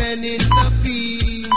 can interfere.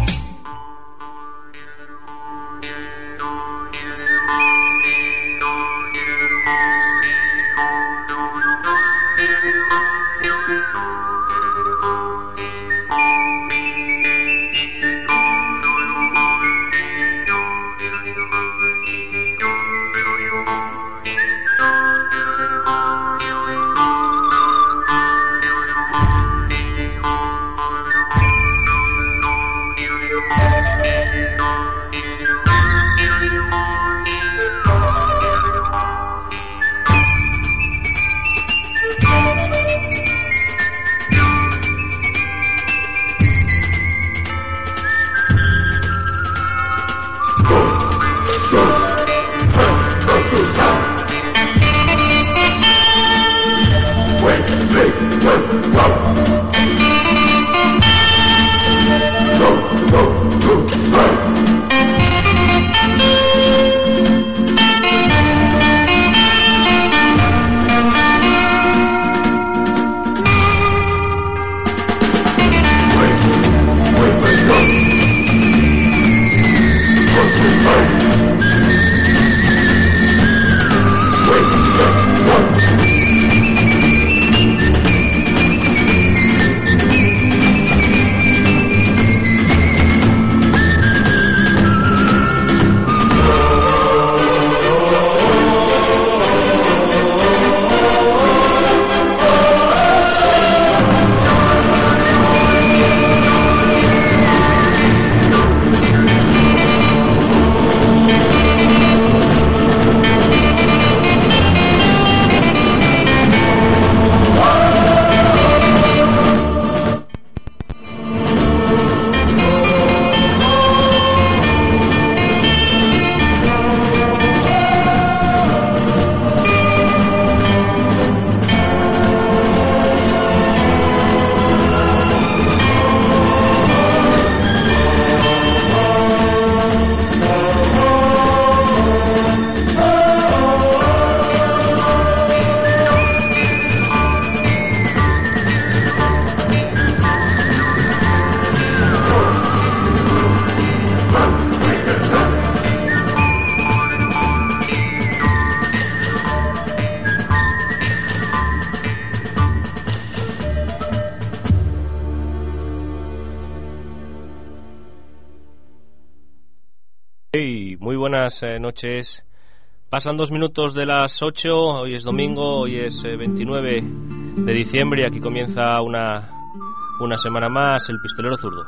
Buenas noches. Pasan 2 minutos de las 8. Hoy es domingo, hoy es 29 de diciembre y aquí comienza una semana más el Pistolero Zurdo.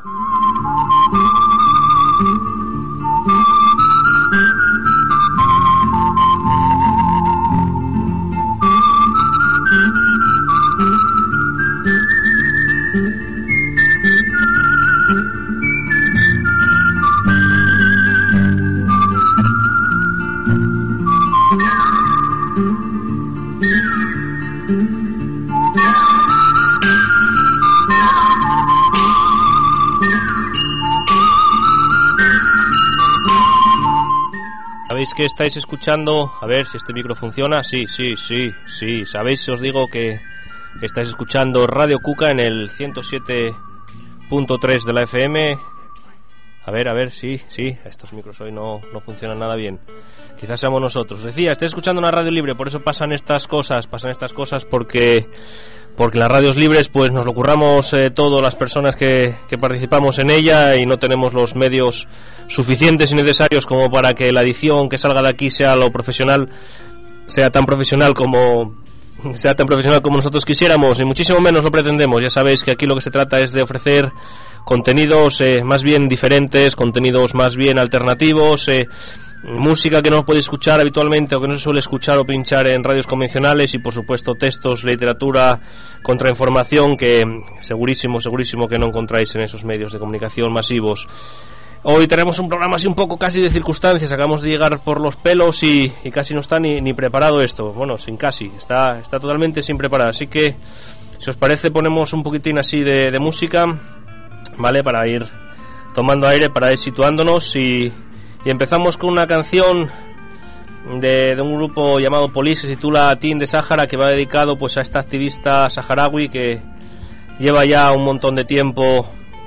¿Sabéis que estáis escuchando? A ver si este micro funciona. Sí. ¿Sabéis? Os digo que estáis escuchando Radio Cuca en el 107.3 de la FM. A ver, sí. Estos micros hoy no funcionan nada bien. Quizás seamos nosotros. Decía, estáis escuchando una radio libre, por eso pasan estas cosas porque en las radios libres pues nos lo curramos todas las personas que participamos en ella y no tenemos los medios suficientes y necesarios como para que la edición que salga de aquí sea tan profesional como nosotros quisiéramos, y muchísimo menos lo pretendemos. Ya sabéis que aquí lo que se trata es de ofrecer contenidos más bien diferentes, contenidos más bien alternativos, música que no podéis escuchar habitualmente o que no se suele escuchar o pinchar en radios convencionales, y por supuesto textos, literatura, contrainformación que segurísimo que no encontráis en esos medios de comunicación masivos. Hoy tenemos un programa así un poco casi de circunstancias. Acabamos de llegar por los pelos y casi no está ni preparado esto. Bueno, está totalmente sin preparar. Así que, si os parece, ponemos un poquitín así de música, ¿vale? Para ir tomando aire, para ir situándonos, y empezamos con una canción de un grupo llamado Police que se titula Teen de Sahara, que va dedicado pues a esta activista saharaui que lleva ya un montón de tiempo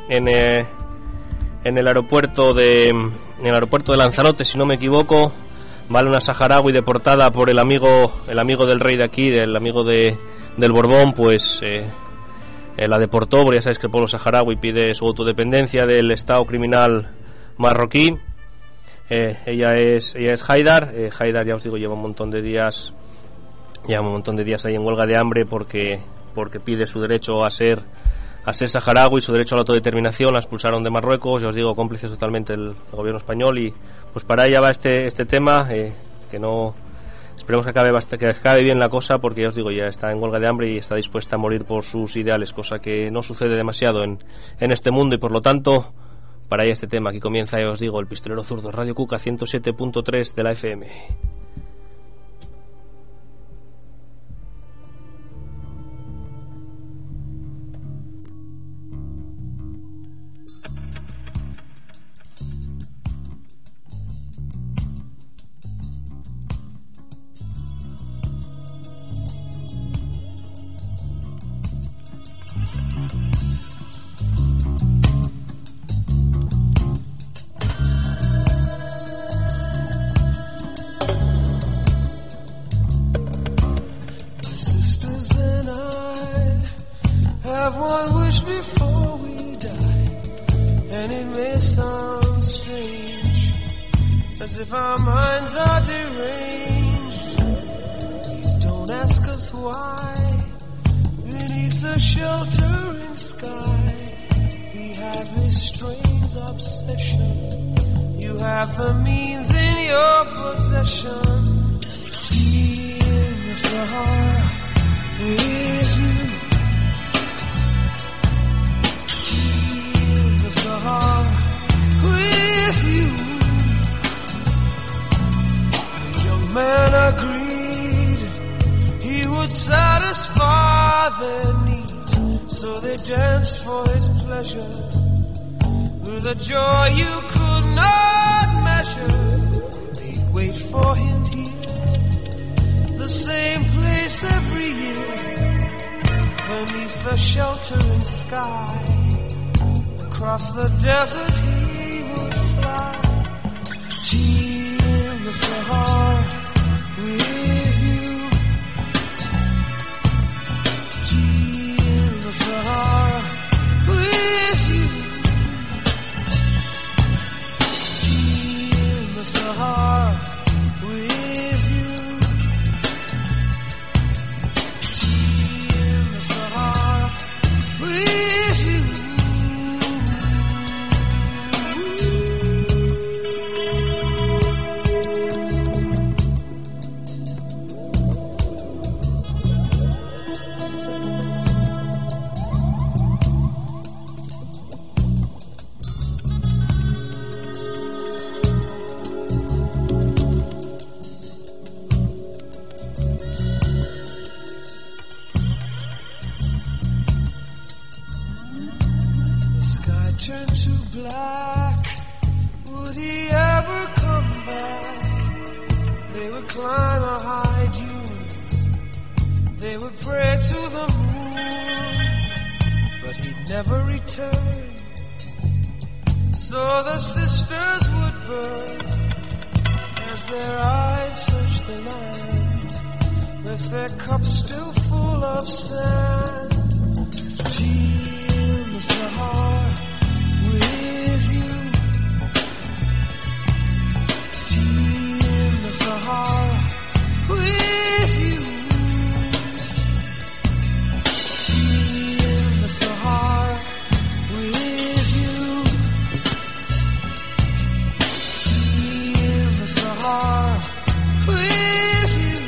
en el aeropuerto de Lanzarote, si no me equivoco, vale, una saharaui deportada por el amigo del rey de aquí, del amigo del Borbón, pues la deportó, porque ya sabéis que el pueblo saharaui pide su autodependencia del Estado criminal marroquí. Ella es Haidar. Haidar, ya os digo, lleva un montón de días ahí en huelga de hambre porque pide su derecho a ser saharaui, su derecho a la autodeterminación. La expulsaron de Marruecos, ya os digo, cómplices totalmente el gobierno español, y pues para ella va este tema, que no, esperemos que acabe bien la cosa, porque ya os digo, ya está en huelga de hambre y está dispuesta a morir por sus ideales, cosa que no sucede demasiado en este mundo, y por lo tanto para ella este tema. Aquí comienza, ya os digo, el Pistolero Zurdo, Radio Cuca 107.3 de la FM. If our minds are deranged, please don't ask us why. Beneath the sheltering sky, we have this strange obsession. You have the means in your possession. See in the Sahara with you. See in the Sahara with you. Man agreed he would satisfy their need, so they danced for his pleasure with a joy you could not measure. They'd wait for him here, the same place every year, beneath the sheltering sky. Across the desert he would fly. Tea in the Sahara with you, tea in the Sahara with you, tea in the Sahara with you, tea in the Sahara with you. Turn to black, would he ever come back? They would climb a high dune, they would pray to the moon, but he'd never return. So the sisters would burn as their eyes searched the land, with their cups still full of sand. Tea in the Sahara with you, tea in the Sahara with you, tea in the Sahara with you, tea in the Sahara with you.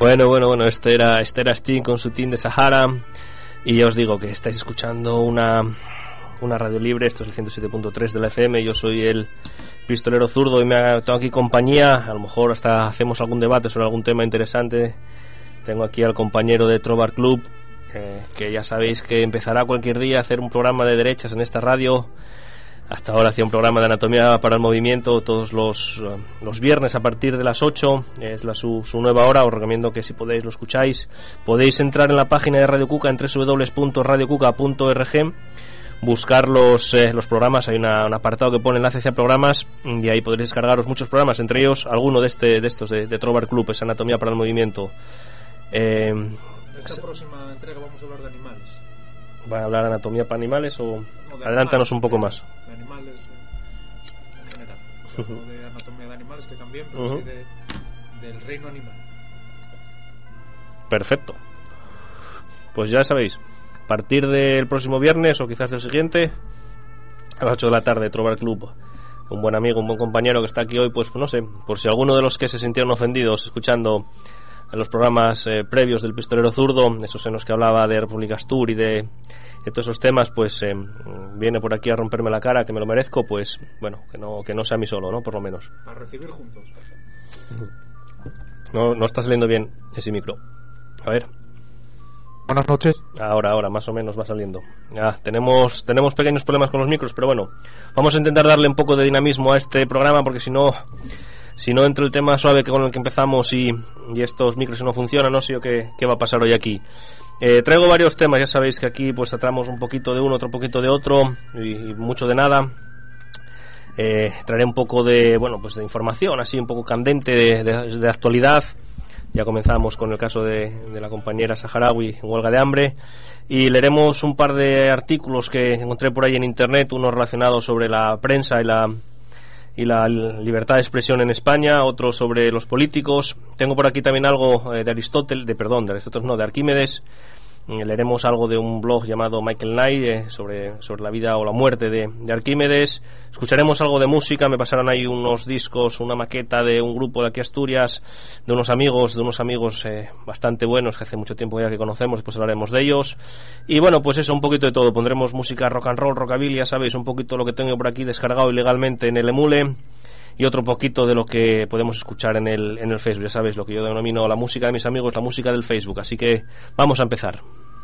Bueno, este era Sting con su Team de Sahara. Y ya os digo que estáis escuchando una radio libre. Esto es el 107.3 de la FM. Yo soy el pistolero zurdo y tengo aquí compañía. A lo mejor hasta hacemos algún debate sobre algún tema interesante. Tengo aquí al compañero de Trobar Club, que ya sabéis que empezará cualquier día a hacer un programa de derechas en esta radio. Hasta ahora hacía un programa de anatomía para el movimiento todos los viernes a partir de las 8. Es su nueva hora. Os recomiendo que si podéis lo escucháis. Podéis entrar en la página de Radio Cuca en www.radiocuca.org, buscar los programas. Hay un apartado que pone enlace hacia programas y ahí podréis descargaros muchos programas, entre ellos alguno de estos de Trobar Club, es anatomía para el movimiento. Esta próxima entrega vamos a hablar de animales. ¿Van a hablar de anatomía para animales o...? No, Adelántanos un poco más. De animales en general. No de anatomía de animales, que también, pero sí del reino animal. Perfecto. Pues ya sabéis, a partir del próximo viernes o quizás del siguiente, a las 8 de la tarde, Trobar Club. Un buen amigo, un buen compañero que está aquí hoy, pues no sé, por si alguno de los que se sintieron ofendidos escuchando en los programas previos del Pistolero Zurdo, esos en los que hablaba de República Astur y de todos esos temas, pues viene por aquí a romperme la cara, que me lo merezco, pues bueno, que no sea a mí solo, ¿no? Por lo menos. A recibir juntos. No está saliendo bien ese micro. A ver. Buenas noches. Ahora, más o menos va saliendo. Tenemos pequeños problemas con los micros, pero bueno, vamos a intentar darle un poco de dinamismo a este programa, porque si no entre el tema suave con el que empezamos y estos micros no funcionan, no sé yo qué va a pasar hoy aquí. Traigo varios temas, ya sabéis que aquí pues tratamos un poquito de uno, otro poquito de otro y mucho de nada. Traeré un poco de información así un poco candente de actualidad. Ya comenzamos con el caso de la compañera saharaui en huelga de hambre y leeremos un par de artículos que encontré por ahí en internet, uno relacionado sobre la prensa y la libertad de expresión en España, otro sobre los políticos. Tengo por aquí también algo de Arquímedes. Leeremos algo de un blog llamado Michael Knight sobre la vida o la muerte de Arquímedes. Escucharemos algo de música. Me pasaron ahí unos discos, una maqueta de un grupo de aquí Asturias, de unos amigos bastante buenos que hace mucho tiempo ya que conocemos, después hablaremos de ellos. Y bueno, pues eso, un poquito de todo. Pondremos música rock and roll, rockabilly, ya sabéis, un poquito lo que tengo por aquí descargado ilegalmente en el Emule. Y otro poquito de lo que podemos escuchar en el Facebook. Ya sabéis, lo que yo denomino la música de mis amigos, la música del Facebook. Así que vamos a empezar.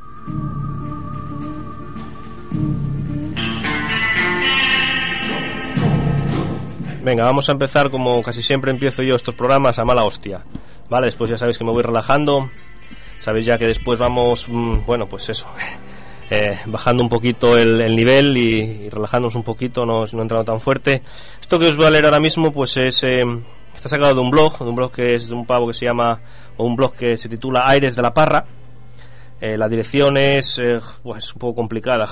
Venga, vamos a empezar como casi siempre empiezo yo estos programas, a mala hostia. Vale, después ya sabéis que me voy relajando. Sabéis ya que después vamos, bajando un poquito el nivel y relajándonos un poquito, no entrando tan fuerte. Esto que os voy a leer ahora mismo pues está sacado de un blog que es de un pavo que se llama, o un blog que se titula Aires de la Parra. La dirección es un poco complicada,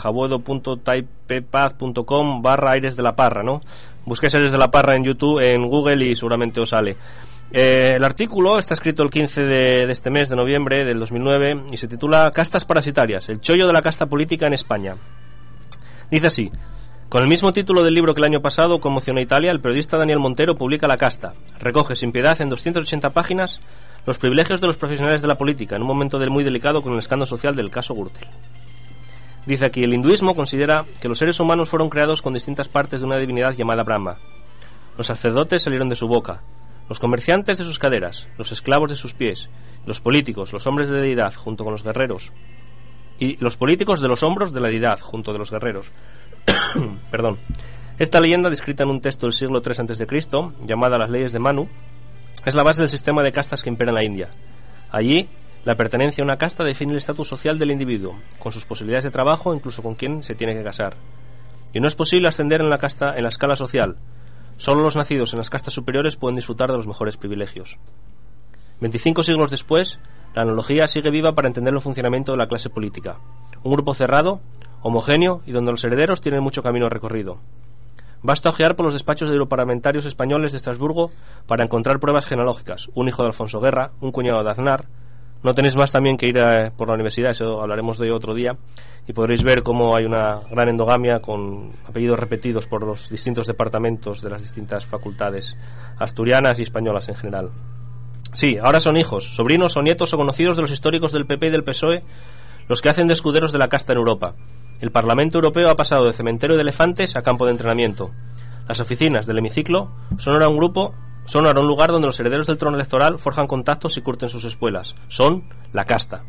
jabuedo.typepad.com/Aires de la Parra, ¿no? Busquéis Aires de la Parra en YouTube, en Google y seguramente os sale. El artículo está escrito el 15 de este mes de noviembre del 2009 y se titula Castas parasitarias, el chollo de la casta política en España. Dice así: con el mismo título del libro que el año pasado conmocionó a Italia, el periodista Daniel Montero publica La Casta. Recoge sin piedad en 280 páginas los privilegios de los profesionales de la política en un momento muy delicado con el escándalo social del caso Gürtel. Dice aquí: el hinduismo considera que los seres humanos fueron creados con distintas partes de una divinidad llamada Brahma. Los sacerdotes salieron de su boca, los comerciantes de sus caderas, los esclavos de sus pies, los políticos, los hombres de la deidad junto con los guerreros, y los políticos de los hombros de la deidad junto de los guerreros. Perdón. Esta leyenda, descrita en un texto del siglo III a.C., llamada Las Leyes de Manu, es la base del sistema de castas que impera en la India. Allí, la pertenencia a una casta define el estatus social del individuo, con sus posibilidades de trabajo, incluso con quién se tiene que casar. Y no es posible ascender en la escala social. Solo los nacidos en las castas superiores pueden disfrutar de los mejores privilegios. 25 siglos después, la analogía sigue viva para entender el funcionamiento de la clase política. Un grupo cerrado, homogéneo y donde los herederos tienen mucho camino recorrido. Basta ojear por los despachos de europarlamentarios españoles de Estrasburgo para encontrar pruebas genealógicas. Un hijo de Alfonso Guerra, un cuñado de Aznar. No tenéis más también que ir por la universidad, eso hablaremos de ello otro día, y podréis ver cómo hay una gran endogamia con apellidos repetidos por los distintos departamentos de las distintas facultades asturianas y españolas en general. Sí, ahora son hijos, sobrinos o nietos o conocidos de los históricos del PP y del PSOE los que hacen de escuderos de la casta en Europa. El Parlamento Europeo ha pasado de cementerio de elefantes a campo de entrenamiento. Las oficinas del hemiciclo son ahora un lugar donde los herederos del trono electoral forjan contactos y curten sus espuelas. Son la casta.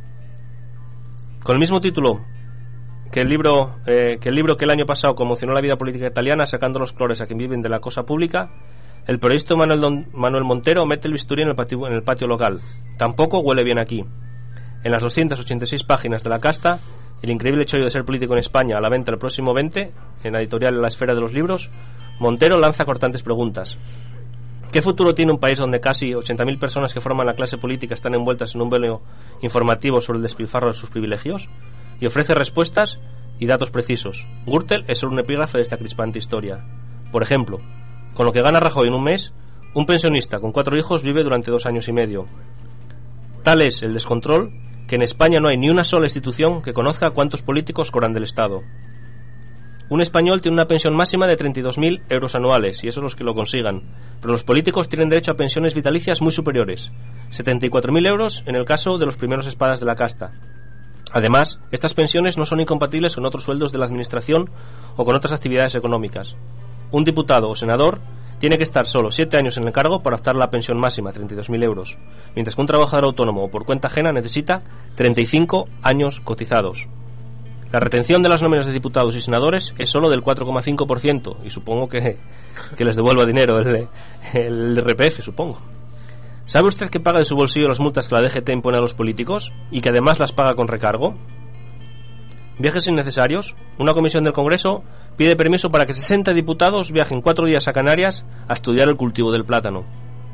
Con el mismo título que el libro que el año pasado conmocionó la vida política italiana, sacando los colores a quien viven de la cosa pública, el periodista Manuel Montero mete el bisturí en el patio local. Tampoco huele bien aquí. En las 286 páginas de La Casta, el increíble chollo de ser político en España, a la venta el próximo 20, en la editorial La Esfera de los Libros, Montero lanza cortantes preguntas. ¿Qué futuro tiene un país donde casi 80.000 personas que forman la clase política están envueltas en un velo informativo sobre el despilfarro de sus privilegios? Y ofrece respuestas y datos precisos. Gürtel es solo un epígrafe de esta crispante historia. Por ejemplo, con lo que gana Rajoy en un mes, un pensionista con 4 hijos vive durante 2 años y medio. Tal es el descontrol que en España no hay ni una sola institución que conozca cuántos políticos cobran del Estado. Un español tiene una pensión máxima de 32.000 euros anuales, y eso es los que lo consigan. Pero los políticos tienen derecho a pensiones vitalicias muy superiores, 74.000 euros en el caso de los primeros espadas de la casta. Además, estas pensiones no son incompatibles con otros sueldos de la administración o con otras actividades económicas. Un diputado o senador tiene que estar solo 7 años en el cargo para optar a la pensión máxima, 32.000 euros, mientras que un trabajador autónomo o por cuenta ajena necesita 35 años cotizados. La retención de las nóminas de diputados y senadores es solo del 4,5%, y supongo que les devuelva dinero el RPF, supongo. ¿Sabe usted que paga de su bolsillo las multas que la DGT impone a los políticos y que además las paga con recargo? Viajes innecesarios. Una comisión del Congreso pide permiso para que 60 diputados viajen 4 días a Canarias a estudiar el cultivo del plátano.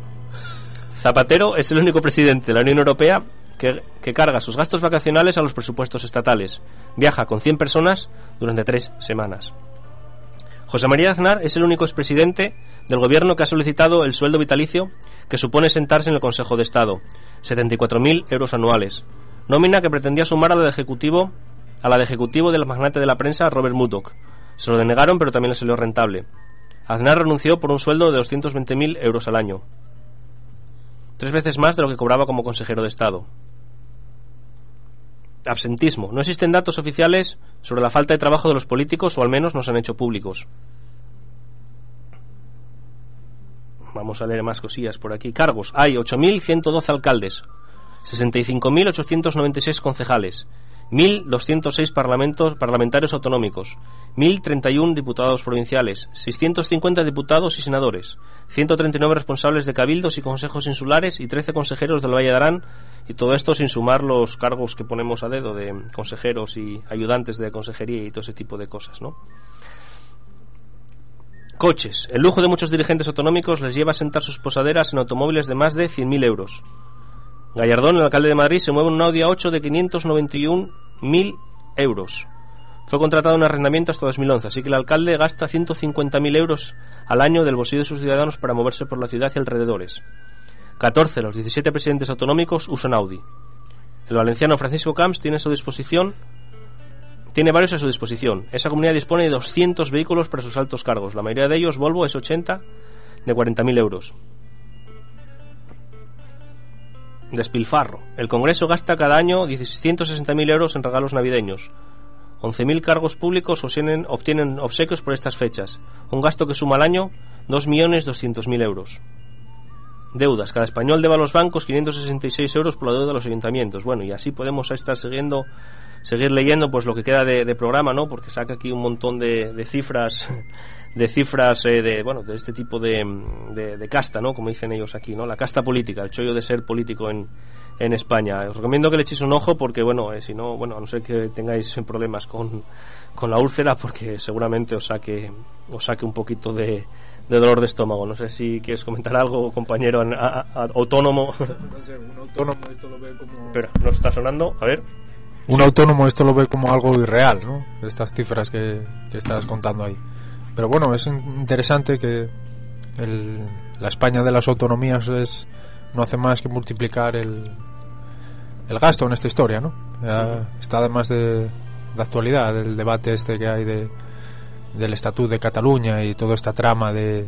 Zapatero es el único presidente de la Unión Europea que carga sus gastos vacacionales a los presupuestos estatales. Viaja con 100 personas durante 3 semanas. José María Aznar es el único expresidente del gobierno que ha solicitado el sueldo vitalicio que supone sentarse en el Consejo de Estado, 74.000 euros anuales, nómina que pretendía sumar a la de ejecutivo del magnate de la prensa Robert Murdoch. Se lo denegaron, pero también le salió rentable. Aznar renunció por un sueldo de 220.000 euros al año, 3 veces más de lo que cobraba como consejero de Estado. Absentismo. No existen datos oficiales sobre la falta de trabajo de los políticos, o al menos no se han hecho públicos. Vamos a leer más cosillas por aquí. Cargos. Hay 8.112 alcaldes, 65.896 concejales, 1.206 parlamentarios autonómicos, 1.031 diputados provinciales, 650 diputados y senadores, 139 responsables de cabildos y consejos insulares y 13 consejeros del Valle de Arán, y todo esto sin sumar los cargos que ponemos a dedo de consejeros y ayudantes de consejería y todo ese tipo de cosas, ¿no? Coches. El lujo de muchos dirigentes autonómicos les lleva a sentar sus posaderas en automóviles de más de 100.000 euros. Gallardón, el alcalde de Madrid, se mueve en un Audi A8 de 591.000 euros. Fue contratado en arrendamiento hasta 2011, así que el alcalde gasta 150.000 euros al año del bolsillo de sus ciudadanos para moverse por la ciudad y alrededores. 14 de los 17 presidentes autonómicos usan Audi. El valenciano Francisco Camps tiene varios a su disposición. Esa comunidad dispone de 200 vehículos para sus altos cargos. La mayoría de ellos Volvo S80 de 40.000 euros. Despilfarro. El Congreso gasta cada año 160.000 euros en regalos navideños. 11.000 cargos públicos obtienen obsequios por estas fechas. Un gasto que suma al año 2.200.000 euros. Deudas. Cada español debe a los bancos 566 euros por la deuda de los ayuntamientos. Bueno, y así podemos estar seguir leyendo pues lo que queda de programa, ¿no? Porque saca aquí un montón de cifras de este tipo de casta, ¿no? Como dicen ellos aquí, ¿no? La casta política, el chollo de ser político en España. Os recomiendo que le echéis un ojo porque, si no, a no ser que tengáis problemas con la úlcera, porque seguramente os saque un poquito de dolor de estómago. No sé si quieres comentar algo, compañero autónomo. No sé, un autónomo esto lo ve como... Espera, ¿nos está sonando? A ver. Un autónomo esto lo ve como algo irreal, ¿no? Estas cifras que estás contando ahí. Pero bueno, es interesante que la España de las autonomías no hace más que multiplicar el gasto en esta historia, ¿no? Está además de actualidad el debate que hay del Estatut de Cataluña y toda esta trama de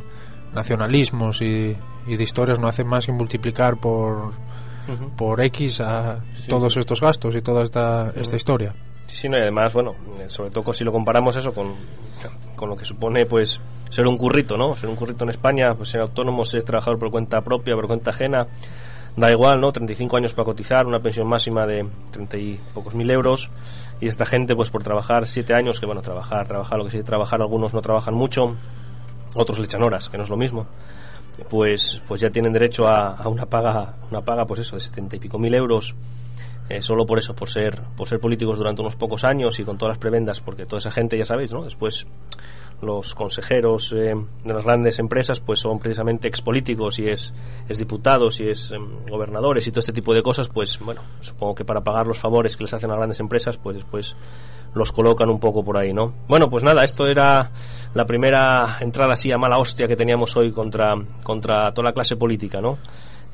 nacionalismos y de historias no hacen más que multiplicar por X a todos estos gastos y toda esta historia. Sí, no, y además, bueno, sobre todo si lo comparamos eso con lo que supone, pues, ser un currito, ¿no? Ser un currito en España, pues ser autónomo, ser trabajador por cuenta propia, por cuenta ajena, da igual, ¿no? 35 años para cotizar, una pensión máxima de 30 y pocos mil euros, y esta gente, pues, por trabajar 7 años, que bueno, trabajar lo que sí, trabajar, algunos no trabajan mucho, otros le echan horas, que no es lo mismo, pues ya tienen derecho a una paga, pues eso, de 70 y pico mil euros, solo por eso, por ser políticos durante unos pocos años y con todas las prebendas, porque toda esa gente, ya sabéis, ¿no? Después los consejeros de las grandes empresas pues son precisamente expolíticos, y es diputados y es gobernadores y todo este tipo de cosas. Pues bueno, supongo que para pagar los favores que les hacen las grandes empresas, pues después los colocan un poco por ahí, ¿no? Bueno, pues nada, esto era la primera entrada así a mala hostia que teníamos hoy contra toda la clase política, ¿no?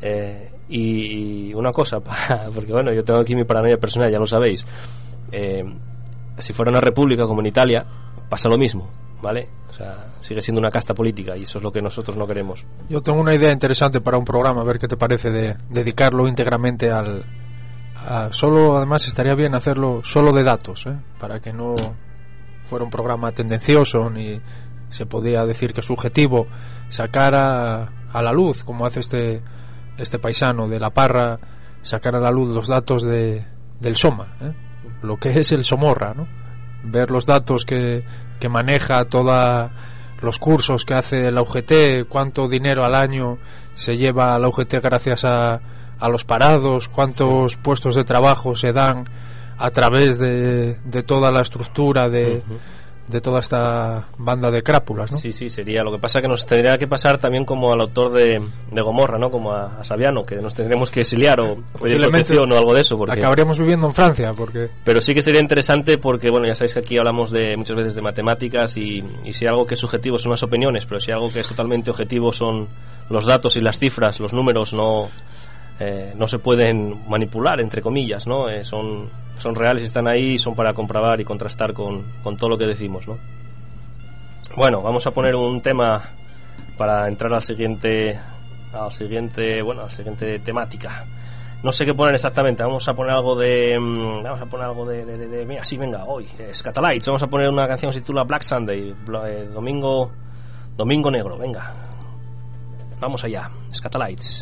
Y una cosa, porque bueno, yo tengo aquí mi paranoia personal, ya lo sabéis, si fuera una república como en Italia pasa lo mismo, ¿vale? O sea, sigue siendo una casta política y eso es lo que nosotros no queremos. Yo tengo una idea interesante para un programa, a ver qué te parece, de dedicarlo íntegramente solo, además estaría bien hacerlo solo de datos, para que no fuera un programa tendencioso ni se podía decir que subjetivo, sacar a la luz, como hace este paisano de La Parra, sacar a la luz los datos del SOMA, lo que es el Somorra, ¿no? Ver los datos que maneja, todos los cursos que hace la UGT, cuánto dinero al año se lleva a la UGT gracias a los parados, cuántos puestos de trabajo se dan a través de toda la estructura de toda esta banda de crápulas, ¿no? Sí, sería. Lo que pasa que nos tendría que pasar también como al autor de Gomorra, ¿no? Como a Saviano, que nos tendríamos que exiliar o pedir protección o algo de eso. Porque acabaríamos viviendo en Francia, Pero sí que sería interesante porque, bueno, ya sabéis que aquí hablamos muchas veces de matemáticas y si algo que es subjetivo son las opiniones, pero si algo que es totalmente objetivo son los datos y las cifras, los números no se pueden manipular, entre comillas, ¿no? Son reales, están ahí, son para comprobar y contrastar con todo lo que decimos, ¿no? Bueno, vamos a poner un tema para entrar al siguiente temática. No sé qué poner exactamente. Vamos a poner algo de mira, sí, venga, hoy Scatalites. Vamos a poner una canción que se titula Black Sunday, Domingo Negro. Venga, vamos allá, Scatalites.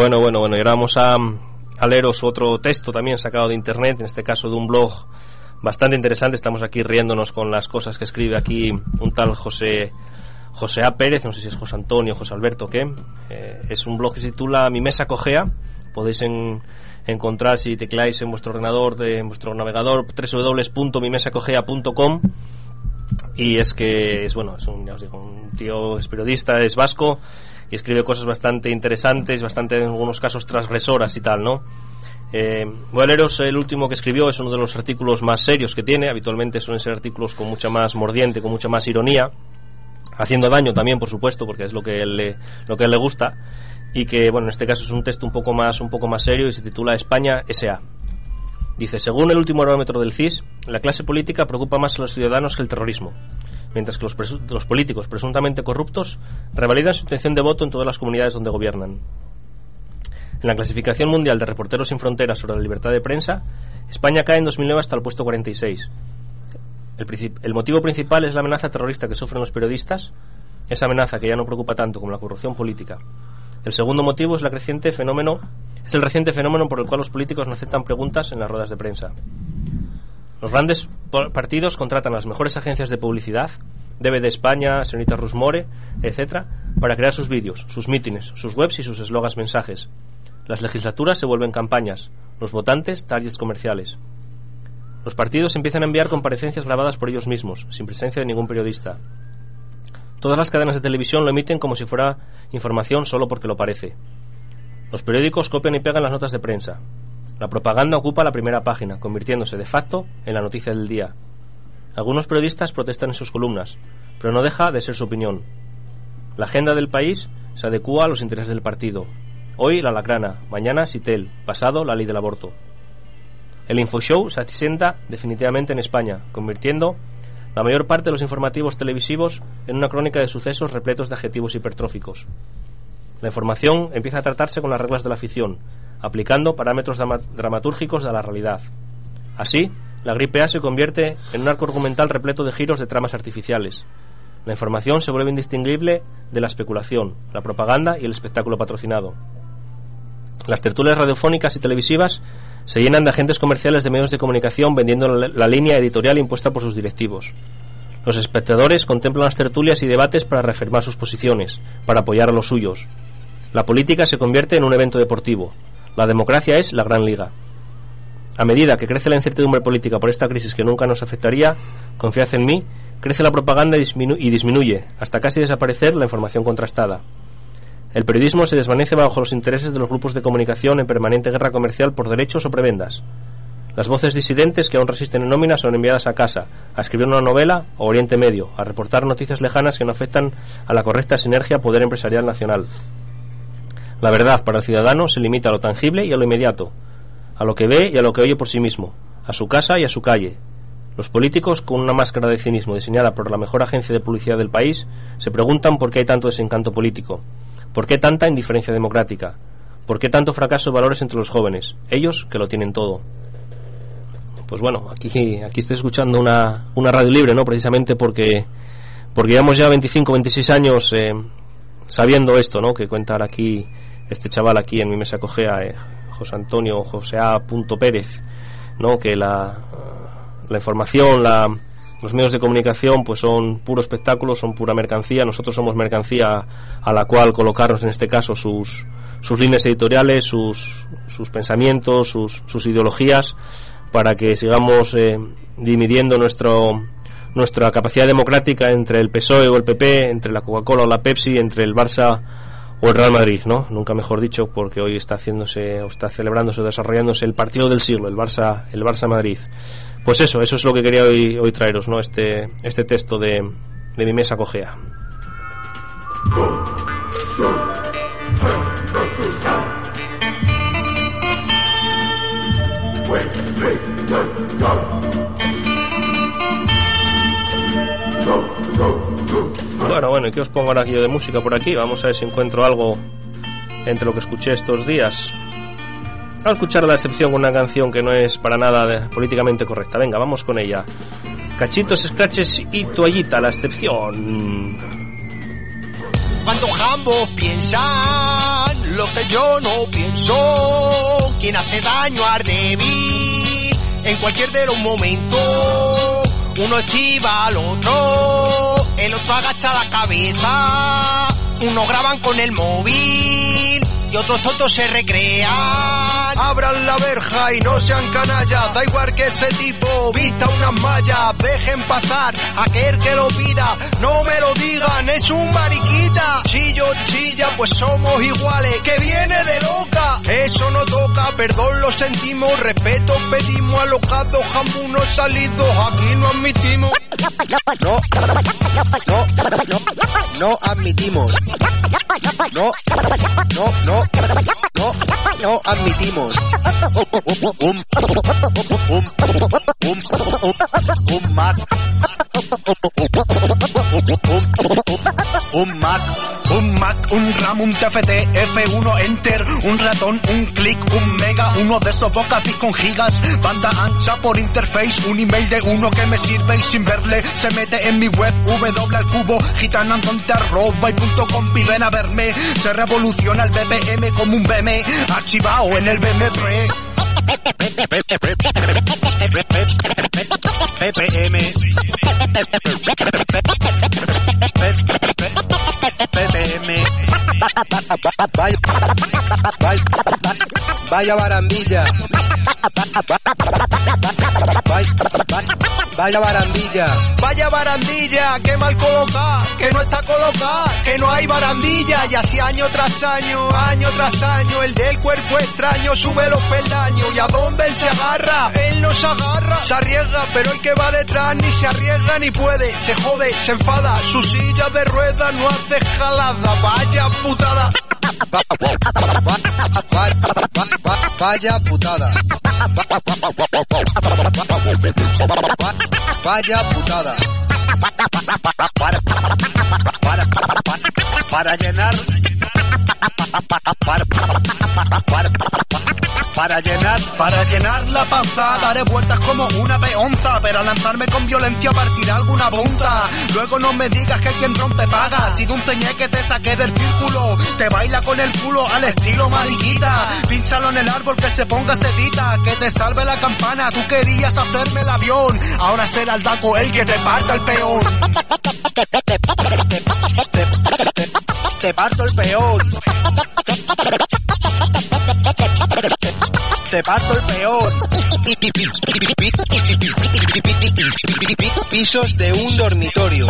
Bueno, y ahora vamos a leeros otro texto también sacado de internet, en este caso de un blog bastante interesante. Estamos aquí riéndonos con las cosas que escribe aquí un tal José A. Pérez, no sé si es José Antonio, José Alberto o qué. Es un blog que se titula Mi Mesa Cojea. Podéis encontrar, si tecláis en vuestro ordenador, en vuestro navegador, www.mimesacojea.com. Y es que es un tío, es periodista, es vasco y escribe cosas bastante interesantes, bastante en algunos casos transgresoras y tal, ¿no? Voy a leeros el último que escribió. Es uno de los artículos más serios que tiene. Habitualmente suelen ser artículos con mucha más mordiente, con mucha más ironía, haciendo daño también, por supuesto, porque es lo que a él le gusta. Y que, bueno, en este caso es un texto un poco más serio y se titula España S.A. Dice: según el último barómetro del CIS, la clase política preocupa más a los ciudadanos que el terrorismo, mientras que los políticos presuntamente corruptos revalidan su intención de voto en todas las comunidades donde gobiernan. En la clasificación mundial de Reporteros sin Fronteras sobre la libertad de prensa, España cae en 2009 hasta el puesto 46. El motivo principal es la amenaza terrorista que sufren los periodistas, esa amenaza que ya no preocupa tanto como la corrupción política. El segundo motivo es el reciente fenómeno por el cual los políticos no aceptan preguntas en las ruedas de prensa. Los grandes partidos contratan a las mejores agencias de publicidad, DVD España, Señorita Rusmore, etc., para crear sus vídeos, sus mítines, sus webs y sus eslogans mensajes. Las legislaturas se vuelven campañas, los votantes targets comerciales. Los partidos empiezan a enviar comparecencias grabadas por ellos mismos, sin presencia de ningún periodista. Todas las cadenas de televisión lo emiten como si fuera información solo porque lo parece. Los periódicos copian y pegan las notas de prensa. La propaganda ocupa la primera página, convirtiéndose de facto en la noticia del día. Algunos periodistas protestan en sus columnas, pero no deja de ser su opinión. La agenda del país se adecúa a los intereses del partido. Hoy la lacrana, mañana Sitel, pasado la ley del aborto. El infoshow se asienta definitivamente en España, convirtiendo la mayor parte de los informativos televisivos en una crónica de sucesos repletos de adjetivos hipertróficos. La información empieza a tratarse con las reglas de la ficción, aplicando parámetros dramatúrgicos a la realidad. Así, la gripe A se convierte en un arco argumental repleto de giros de tramas artificiales. La información se vuelve indistinguible de la especulación, la propaganda y el espectáculo patrocinado. Las tertulias radiofónicas y televisivas se llenan de agentes comerciales de medios de comunicación vendiendo la línea editorial impuesta por sus directivos. Los espectadores contemplan las tertulias y debates para reafirmar sus posiciones, para apoyar a los suyos. La política se convierte en un evento deportivo. La democracia es la gran liga. A medida que crece la incertidumbre política por esta crisis que nunca nos afectaría, confiad en mí, crece la propaganda y disminuye, hasta casi desaparecer la información contrastada. El periodismo se desvanece bajo los intereses de los grupos de comunicación en permanente guerra comercial por derechos o prebendas. Las voces disidentes que aún resisten en nómina son enviadas a casa, a escribir una novela o Oriente Medio, a reportar noticias lejanas que no afectan a la correcta sinergia poder empresarial nacional. La verdad para el ciudadano se limita a lo tangible y a lo inmediato, a lo que ve y a lo que oye por sí mismo, a su casa y a su calle. Los políticos, con una máscara de cinismo diseñada por la mejor agencia de publicidad del país, se preguntan por qué hay tanto desencanto político. ¿Por qué tanta indiferencia democrática? ¿Por qué tanto fracaso de valores entre los jóvenes? Ellos que lo tienen todo. Pues bueno, aquí estoy escuchando una radio libre, ¿no? Precisamente porque llevamos ya 25, 26 años sabiendo esto, ¿no? Que cuenta ahora aquí este chaval aquí en Mi Mesa Cojea, José Antonio, José A. Pérez, ¿no? Que la información, los medios de comunicación pues son puro espectáculo, son pura mercancía. Nosotros somos mercancía a la cual colocarnos, en este caso, sus líneas editoriales, sus pensamientos, sus ideologías, para que sigamos dividiendo nuestra capacidad democrática entre el PSOE o el PP, entre la Coca-Cola o la Pepsi, entre el Barça o el Real Madrid, ¿no? Nunca mejor dicho, porque hoy está celebrándose, desarrollándose el partido del siglo, el Barça Madrid. Pues eso es lo que quería hoy traeros, ¿no? Este texto de Mi Mesa Cojea. Bueno, ¿y qué os pongo ahora aquí yo de música por aquí? Vamos a ver si encuentro algo entre lo que escuché estos días. Vamos a escuchar a la excepción con una canción que no es para nada políticamente correcta. Venga, vamos con ella. Cachitos, scratches y toallita, la excepción. cuando ambos piensan lo que yo no pienso. Quien hace daño al débil en cualquier de los momentos. Uno esquiva al otro, el otro agacha la cabeza. Unos graban con el móvil y otros tontos se recrean. Abran la verja y no sean canallas, da igual que ese tipo vista unas mallas. Dejen pasar a aquel que lo pida, no me lo digan, es un mariquita. Chillo, chilla, pues somos iguales, que viene de loca. Eso no toca, perdón lo sentimos, respeto pedimos, alocados, jambunos salidos, aquí no admitimos. No admitimos. No admitimos. Un Mac, un RAM, un TFT, F1, Enter, un ratón, un clic, un mega, uno de esos bocapis con gigas, banda ancha por interface, un email de uno que me sirve y sin verle se mete en mi web, W al cubo, gitanandonte@y.com, y ven a verme, se revoluciona el BPM como un BM, archivado en el BMP. BPM. Vaya barandilla. Vaya barandilla. Vaya barandilla, que mal colocada, que no está colocada, que no hay barandilla. Y así año tras año, el del cuerpo extraño sube los peldaños. ¿Y a dónde él se agarra? Él no se agarra, se arriesga, pero el que va detrás ni se arriesga ni puede. Se jode, se enfada, su silla de ruedas no hace jalada. Vaya putada. Vaya putada. Vaya putada. Para llenar. Para llenar la panza, daré vueltas como una peonza, pero al lanzarme con violencia partirá alguna punta. Luego no me digas que quien rompe paga, si de un ceñé que te saqué del círculo, te baila con el culo al estilo mariquita. Pínchalo en el árbol que se ponga sedita, que te salve la campana, tú querías hacerme el avión, ahora será el daco el que te parta el peón. Te parto el peón. Te parto el peón. Pisos de un dormitorio.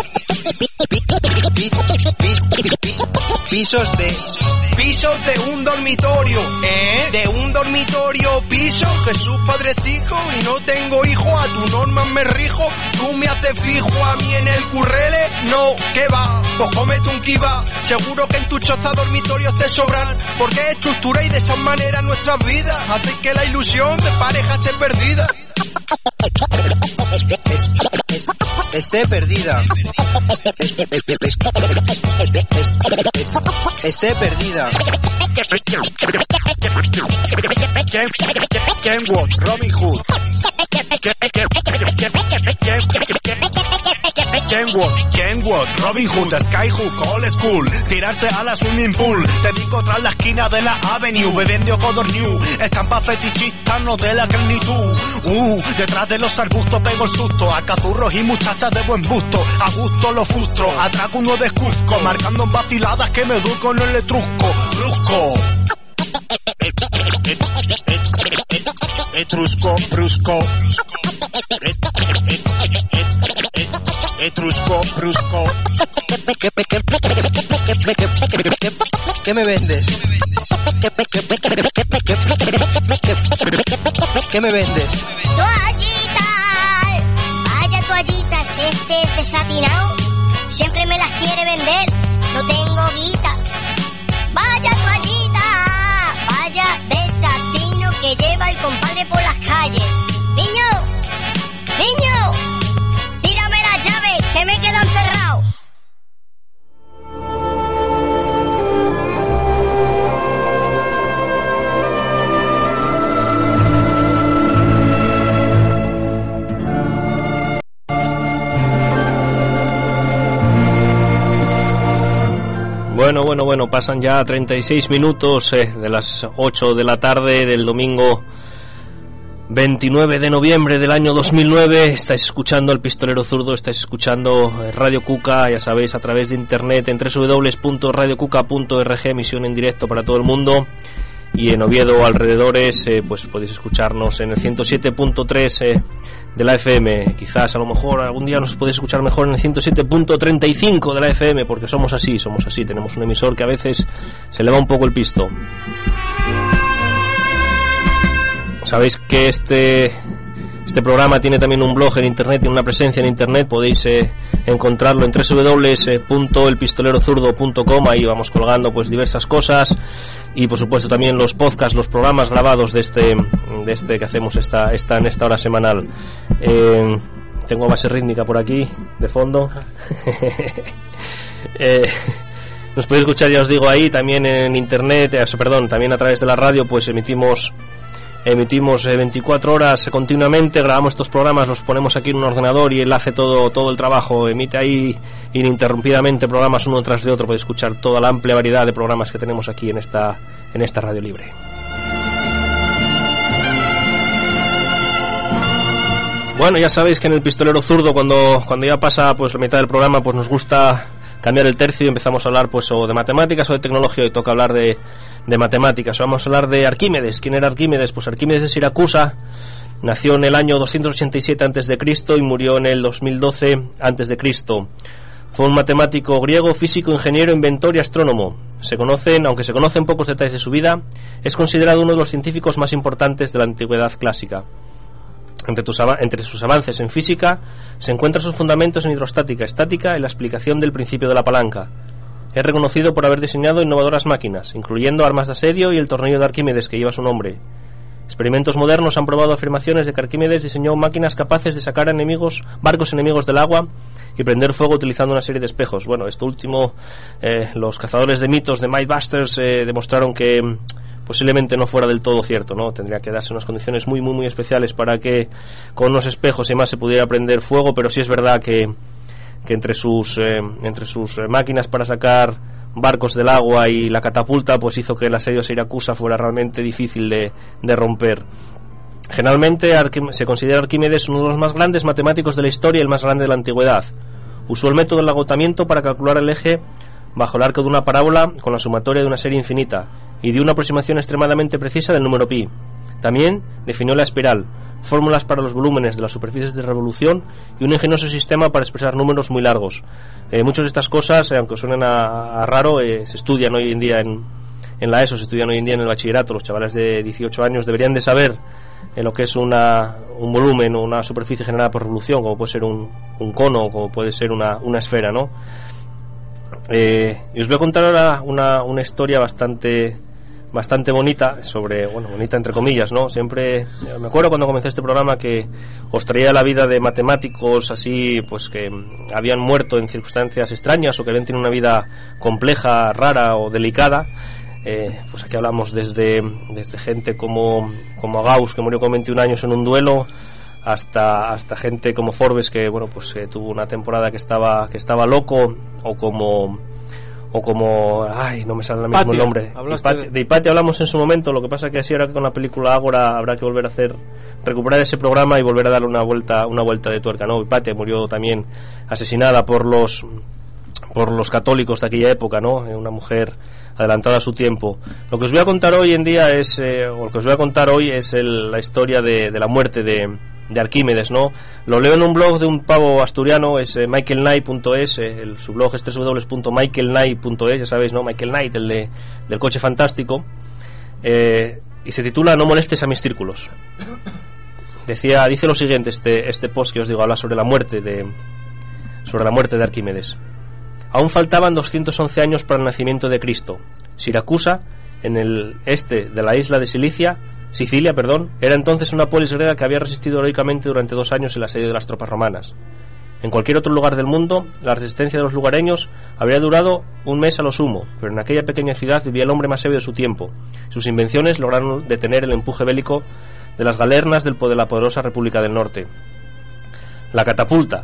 Pisos de un dormitorio, de un dormitorio, piso, Jesús Padrecico, y no tengo hijo, a tu norma me rijo, tú me haces fijo a mí en el currele, no, ¿qué va? Pues cómete un kiba, seguro que en tu choza dormitorios te sobran, porque estructuráis de esa manera nuestras vidas, hacen que la ilusión de pareja esté perdida. Esté perdida. Esté perdida. Kenwood, Robin Hood. Kenwood, Robin Hood, Skyhook, Old School, tirarse a la swimming pool, te digo tras la esquina de la Avenue, bebiendo Codor New, estampa fetichista, no de la magnitud, detrás de los arbustos pego el susto, a cazurros y muchachas de buen busto, a gusto lo frustro, atraco uno de Cusco, marcando en vaciladas que me educo en el etrusco, brusco. Etrusco, brusco. Etrusco, brusco. ¿Qué me vendes? ¿Qué me vendes? Toallitas, vaya toallitas, este desatinado siempre me las quiere vender, no tengo guita. Vaya toallita, vaya desatino que lleva el compadre por las calles. Niño, tírame las llaves que me quedan cerrados. Bueno, pasan ya 36 minutos de las 8 de la tarde del domingo 29 de noviembre del año 2009. Estáis escuchando El Pistolero Zurdo, estáis escuchando Radio Cuca, ya sabéis, a través de internet en www.radiocuca.org, emisión en directo para todo el mundo. Y en Oviedo alrededores pues podéis escucharnos en el 107.3 de la FM. Quizás a lo mejor algún día nos podéis escuchar mejor en el 107.35 de la FM, porque somos así, tenemos un emisor que a veces se le va un poco el pisto. Sabéis que este programa tiene también un blog en internet, tiene una presencia en internet, podéis encontrarlo en www.elpistolerozurdo.com. Ahí vamos colgando pues diversas cosas, y por supuesto también los podcasts, los programas grabados de este que hacemos en esta hora semanal. Tengo base rítmica por aquí de fondo. Nos podéis escuchar, ya os digo, ahí también en internet, también a través de la radio, pues emitimos 24 horas continuamente, grabamos estos programas, los ponemos aquí en un ordenador y él hace todo el trabajo, emite ahí ininterrumpidamente programas uno tras de otro. Podéis escuchar toda la amplia variedad de programas que tenemos aquí en esta radio libre. Bueno, ya sabéis que en El Pistolero Zurdo, cuando ya pasa pues la mitad del programa, pues nos gusta cambiar el tercio y empezamos a hablar pues o de matemáticas o de tecnología. Hoy toca hablar de matemáticas. Vamos a hablar de Arquímedes. ¿Quién era Arquímedes? Pues Arquímedes de Siracusa nació en el año 287 a.C. y murió en el 2012 a.C. Fue un matemático griego, físico, ingeniero, inventor y astrónomo. Aunque se conocen pocos detalles de su vida, es considerado uno de los científicos más importantes de la antigüedad clásica. Entre sus avances en física se encuentran sus fundamentos en hidrostática, estática y la explicación del principio de la palanca. Es reconocido por haber diseñado innovadoras máquinas, incluyendo armas de asedio y el tornillo de Arquímedes, que lleva su nombre. Experimentos modernos han probado afirmaciones de que Arquímedes diseñó máquinas capaces de sacar barcos enemigos del agua y prender fuego utilizando una serie de espejos. Bueno, esto último, los cazadores de mitos de Mythbusters demostraron que posiblemente no fuera del todo cierto, ¿no? Tendría que darse unas condiciones muy, muy, muy especiales para que con unos espejos y más se pudiera prender fuego, pero sí es verdad que entre sus máquinas para sacar barcos del agua y la catapulta, pues hizo que el asedio a Siracusa fuera realmente difícil de romper. Generalmente se considera Arquímedes uno de los más grandes matemáticos de la historia y el más grande de la antigüedad. Usó el método del agotamiento para calcular el eje bajo el arco de una parábola con la sumatoria de una serie infinita, y dio una aproximación extremadamente precisa del número pi. También definió la espiral, fórmulas para los volúmenes de las superficies de revolución y un ingenioso sistema para expresar números muy largos. Muchas de estas cosas, aunque suenen a raro, se estudian hoy en día en la ESO, se estudian hoy en día en el bachillerato. Los chavales de 18 años deberían de saber lo que es un volumen o una superficie generada por revolución, como puede ser un cono o como puede ser una esfera, ¿no? Y os voy a contar ahora una historia bastante bonita, bonita entre comillas, ¿no? Siempre me acuerdo cuando comencé este programa que os traía la vida de matemáticos así, pues que habían muerto en circunstancias extrañas o que habían tenido una vida compleja, rara o delicada. Pues aquí hablamos desde gente como Gauss, que murió con 21 años en un duelo, hasta gente como Forbes, que tuvo una temporada que estaba loco, o como no me sale el mismo nombre. De Hipatia hablamos en su momento. Lo que pasa que así ahora con la película Ágora habrá que volver a recuperar ese programa y volver a darle una vuelta de tuerca, ¿no? Hipatia murió también asesinada por los católicos de aquella época, ¿no? Una mujer adelantada a su tiempo. Lo que os voy a contar hoy en día es la historia de la muerte de Arquímedes, ¿no? Lo leo en un blog de un pavo asturiano, es michaelknight.es, su blog es www.michaelknight.es, ya sabéis, ¿no? Michael Knight, del coche fantástico, y se titula No molestes a mis círculos. Dice lo siguiente este post que os digo, habla sobre la muerte de Arquímedes. Aún faltaban 211 años para el nacimiento de Cristo. Siracusa, en el este de la isla de Sicilia, era entonces una polis griega que había resistido heroicamente durante 2 años el asedio de las tropas romanas. En cualquier otro lugar del mundo, la resistencia de los lugareños habría durado un mes a lo sumo, pero en aquella pequeña ciudad vivía el hombre más sabio de su tiempo. Sus invenciones lograron detener el empuje bélico de las galernas de la poderosa República del Norte. La catapulta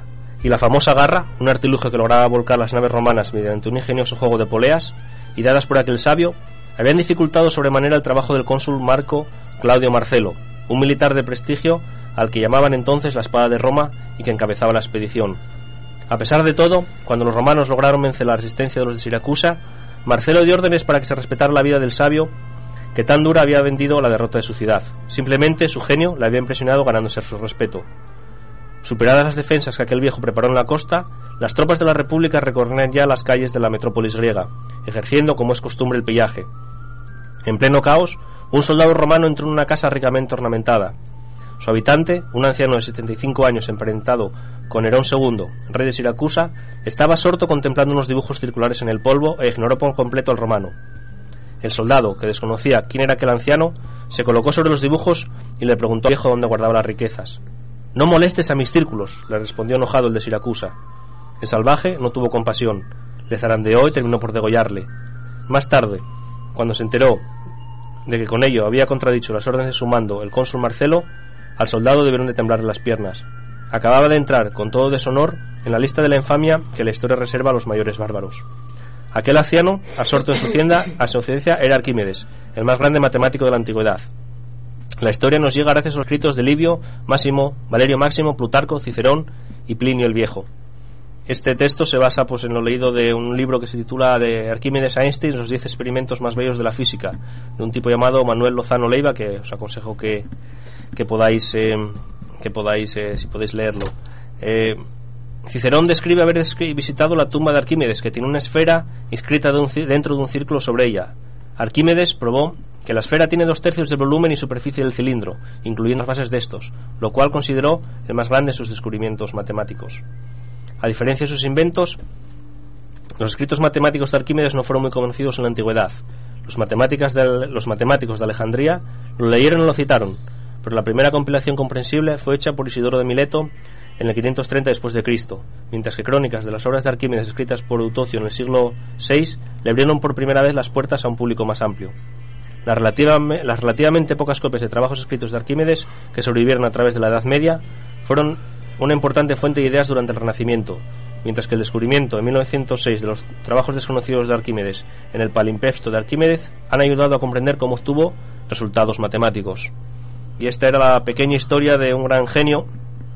y la famosa garra, un artilugio que lograba volcar las naves romanas mediante un ingenioso juego de poleas, ideadas por aquel sabio, habían dificultado sobremanera el trabajo del cónsul Marco Claudio Marcelo, un militar de prestigio al que llamaban entonces la espada de Roma y que encabezaba la expedición. A pesar de todo, cuando los romanos lograron vencer la resistencia de los de Siracusa, Marcelo dio órdenes para que se respetara la vida del sabio que tan dura había vendido la derrota de su ciudad. Simplemente su genio le había impresionado ganándose su respeto. Superadas las defensas que aquel viejo preparó en la costa, las tropas de la República recorrían ya las calles de la metrópolis griega, ejerciendo como es costumbre el pillaje. En pleno caos, un soldado romano entró en una casa ricamente ornamentada. Su habitante, un anciano de 75 años emparentado con Nerón II, rey de Siracusa, estaba absorto contemplando unos dibujos circulares en el polvo e ignoró por completo al romano. El soldado, que desconocía quién era aquel anciano, se colocó sobre los dibujos y le preguntó al viejo dónde guardaba las riquezas. «No molestes a mis círculos», le respondió enojado el de Siracusa. El salvaje no tuvo compasión, le zarandeó y terminó por degollarle. Más tarde, cuando se enteró de que con ello había contradicho las órdenes de su mando el cónsul Marcelo, al soldado debieron de temblarle las piernas. Acababa de entrar, con todo deshonor, en la lista de la infamia que la historia reserva a los mayores bárbaros. Aquel anciano, absorto en su ciencia, era Arquímedes, el más grande matemático de la antigüedad. La historia nos llega gracias a los escritos de Livio, Máximo, Valerio Máximo, Plutarco, Cicerón y Plinio el Viejo. Este texto se basa en lo leído de un libro que se titula de Arquímedes a Einstein, los 10 experimentos más bellos de la física, de un tipo llamado Manuel Lozano Leiva, que os aconsejo que podáis si podéis leerlo. Cicerón describe haber visitado la tumba de Arquímedes, que tiene una esfera inscrita dentro de un círculo sobre ella. Arquímedes probó que la esfera tiene 2/3 del volumen y superficie del cilindro, incluyendo las bases de estos, lo cual consideró el más grande de sus descubrimientos matemáticos. A diferencia de sus inventos, los escritos matemáticos de Arquímedes no fueron muy conocidos en la antigüedad. Los matemáticos de Alejandría lo leyeron y lo citaron, pero la primera compilación comprensible fue hecha por Isidoro de Mileto en el 530 después de Cristo, mientras que crónicas de las obras de Arquímedes escritas por Eutocio en el siglo VI le abrieron por primera vez las puertas a un público más amplio. Las relativamente pocas copias de trabajos escritos de Arquímedes que sobrevivieron a través de la Edad Media fueron una importante fuente de ideas durante el Renacimiento, mientras que el descubrimiento en 1906 de los trabajos desconocidos de Arquímedes en el Palimpsesto de Arquímedes han ayudado a comprender cómo obtuvo resultados matemáticos. Y esta era la pequeña historia de un gran genio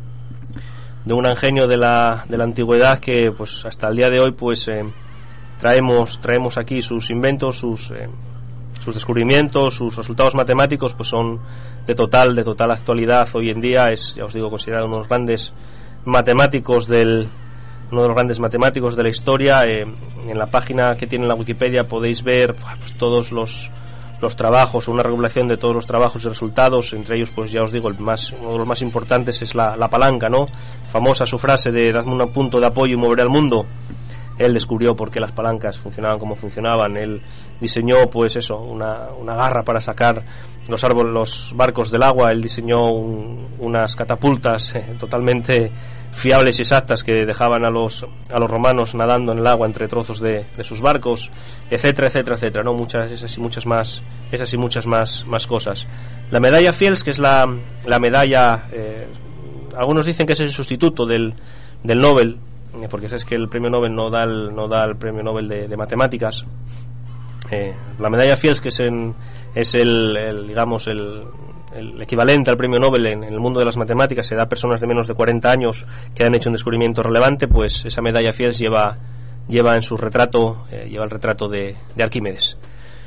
de la antigüedad que pues hasta el día de hoy pues traemos aquí sus inventos, sus descubrimientos, sus resultados matemáticos pues son de total actualidad hoy en día. Es, ya os digo, considerado uno de los grandes matemáticos de la historia. En la página que tiene en la Wikipedia podéis ver pues todos los trabajos, una regulación de todos los trabajos y resultados. Entre ellos, pues ya os digo, uno de los más importantes es la palanca, ¿no? Famosa su frase de dadme un punto de apoyo y moveré al mundo. Él descubrió por qué las palancas funcionaban como funcionaban. Él diseñó pues eso, una garra para sacar los barcos del agua. Él diseñó unas catapultas totalmente fiables y exactas que dejaban a los romanos nadando en el agua entre trozos de sus barcos, etcétera, ¿no? Esas y muchas más cosas. La medalla Fields, que es la medalla, algunos dicen que es el sustituto del Nobel, porque sabes que el premio Nobel no da el premio Nobel de matemáticas. La medalla Fields, que es el equivalente al premio Nobel en el mundo de las matemáticas, se da a personas de menos de 40 años que han hecho un descubrimiento relevante. Pues esa medalla Fields lleva en su retrato el retrato de Arquímedes.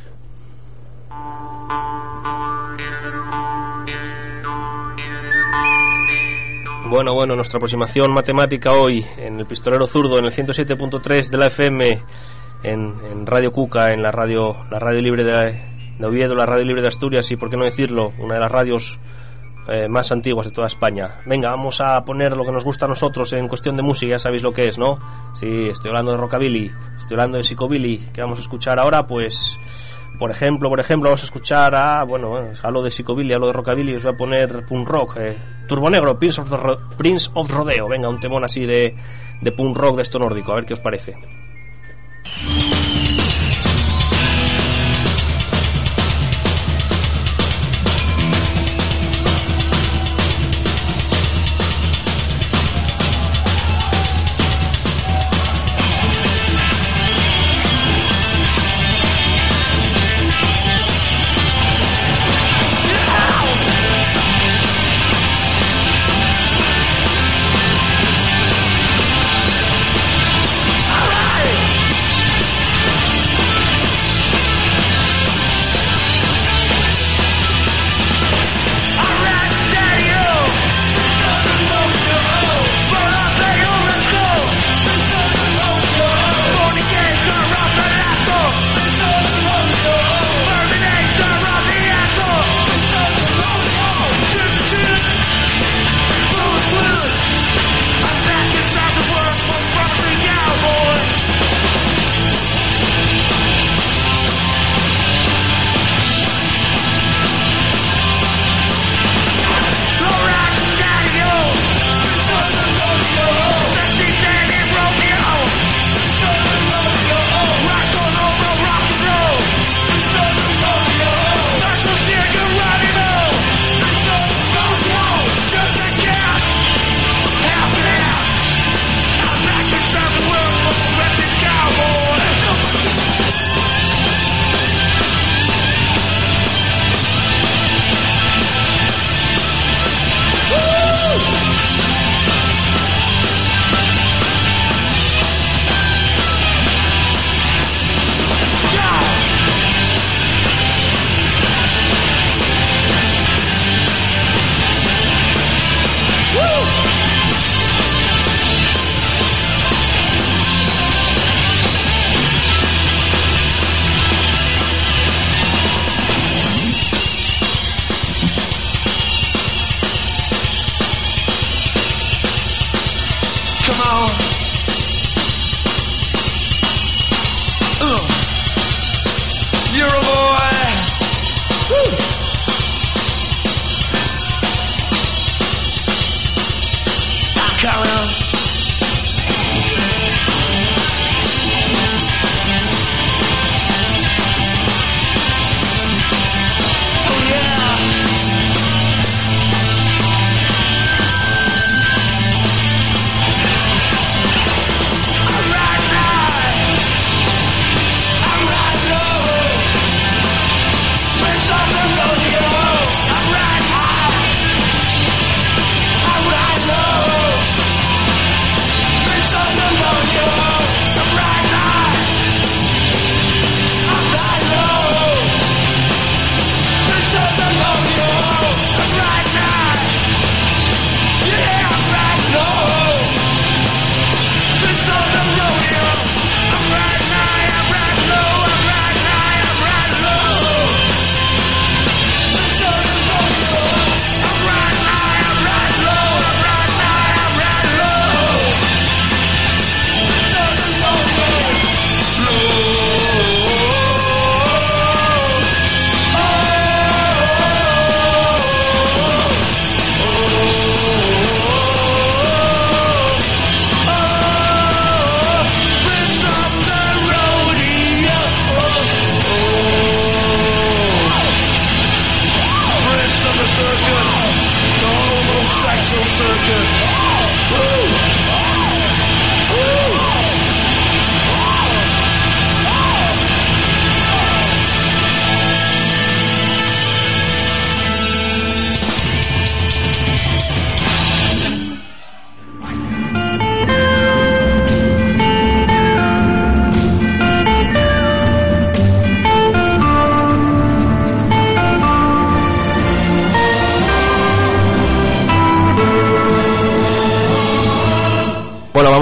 Bueno, nuestra aproximación matemática hoy en el Pistolero Zurdo, en el 107.3 de la FM, en Radio Cuca, en la radio libre de Oviedo, la radio libre de Asturias y, por qué no decirlo, una de las radios más antiguas de toda España. Venga, vamos a poner lo que nos gusta a nosotros en cuestión de música, ya sabéis lo que es, ¿no? Sí, estoy hablando de rockabilly, estoy hablando de psicobilly. ¿Qué vamos a escuchar ahora? Pues por ejemplo vamos a escuchar hablo de psicobilly, hablo de rockabilly, os voy a poner punk rock, Turbo Negro, Prince of Rodeo. Venga, un temón así de punk rock de esto nórdico, a ver qué os parece.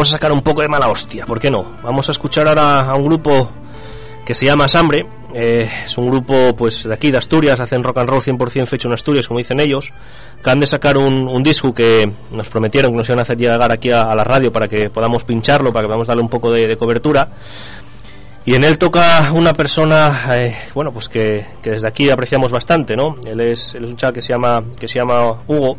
vamos a sacar un poco de mala hostia, ¿por qué no? Vamos a escuchar ahora a un grupo que se llama Sambre. Es un grupo pues de aquí de Asturias, hacen rock and roll 100% fecho en Asturias, como dicen ellos. Acaban de sacar un disco que nos prometieron que nos iban a hacer llegar aquí a la radio para que podamos pincharlo, para que podamos darle un poco de cobertura. Y en él toca una persona, bueno, pues que desde aquí apreciamos bastante, ¿no? Él es un chaval que se llama Hugo,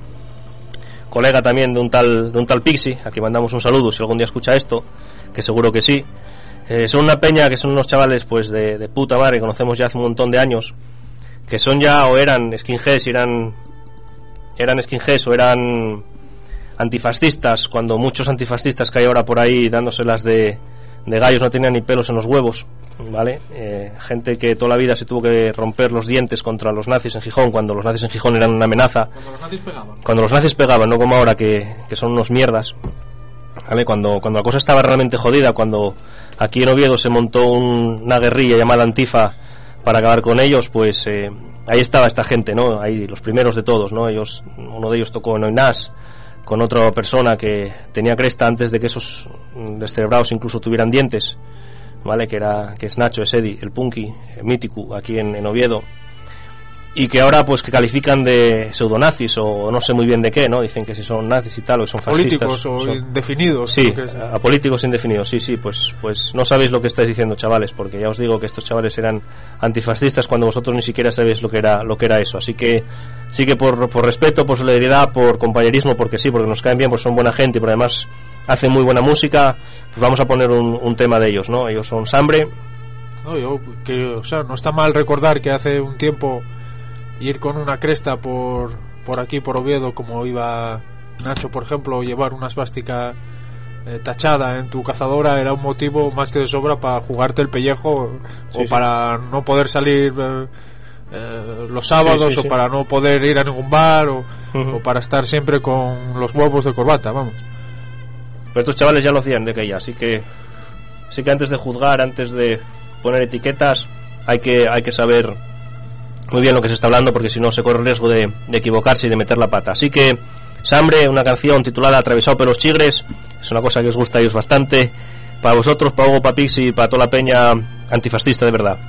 colega también de un tal Pixie, a quien mandamos un saludo si algún día escucha esto, que seguro que sí. Son una peña que son unos chavales pues de puta madre, que conocemos ya hace un montón de años, que son ya o eran skinheads, eran skinheads o eran antifascistas, cuando muchos antifascistas que hay ahora por ahí dándoselas de gallos no tenían ni pelos en los huevos, ¿vale? Gente que toda la vida se tuvo que romper los dientes contra los nazis en Gijón, cuando los nazis en Gijón eran una amenaza. Cuando los nazis pegaban, no como ahora que son unos mierdas, ¿vale? Cuando la cosa estaba realmente jodida, cuando aquí en Oviedo se montó una guerrilla llamada Antifa para acabar con ellos, pues ahí estaba esta gente, ¿no? Ahí los primeros de todos, ¿no? Uno de ellos tocó en Oinás con otra persona que tenía cresta antes de que esos descerebrados incluso tuvieran dientes, ¿vale? Que es Nacho, es Eddie, el punky mítico aquí en Oviedo, y que ahora pues que califican de pseudonazis o no sé muy bien de qué, ¿no? Dicen que si son nazis y tal, o que son fascistas. Políticos o indefinidos. Sí, a políticos indefinidos, sí, pues no sabéis lo que estáis diciendo, chavales, porque ya os digo que estos chavales eran antifascistas cuando vosotros ni siquiera sabéis lo que era eso. Así que sí que por respeto, por solidaridad, por compañerismo, porque nos caen bien, porque son buena gente y por además hacen muy buena música, pues vamos a poner un tema de ellos, ¿no? Ellos son Sambre. No, o sea, no está mal recordar que hace un tiempo ir con una cresta por aquí, por Oviedo, como iba Nacho, por ejemplo, o llevar una esvástica tachada en tu cazadora era un motivo más que de sobra para jugarte el pellejo, sí, o para no poder salir los sábados, o para no poder ir a ningún bar, o para estar siempre con los huevos de corbata, vamos. Pero estos chavales ya lo hacían de aquella, así que antes de juzgar, antes de poner etiquetas, hay que saber muy bien lo que se está hablando, porque si no se corre el riesgo de equivocarse y de meter la pata. Así que Sambre, una canción titulada Atravesado por los chigres, es una cosa que os gusta a ellos bastante, para vosotros, para Hugo, para Pixie y para toda la peña antifascista de verdad.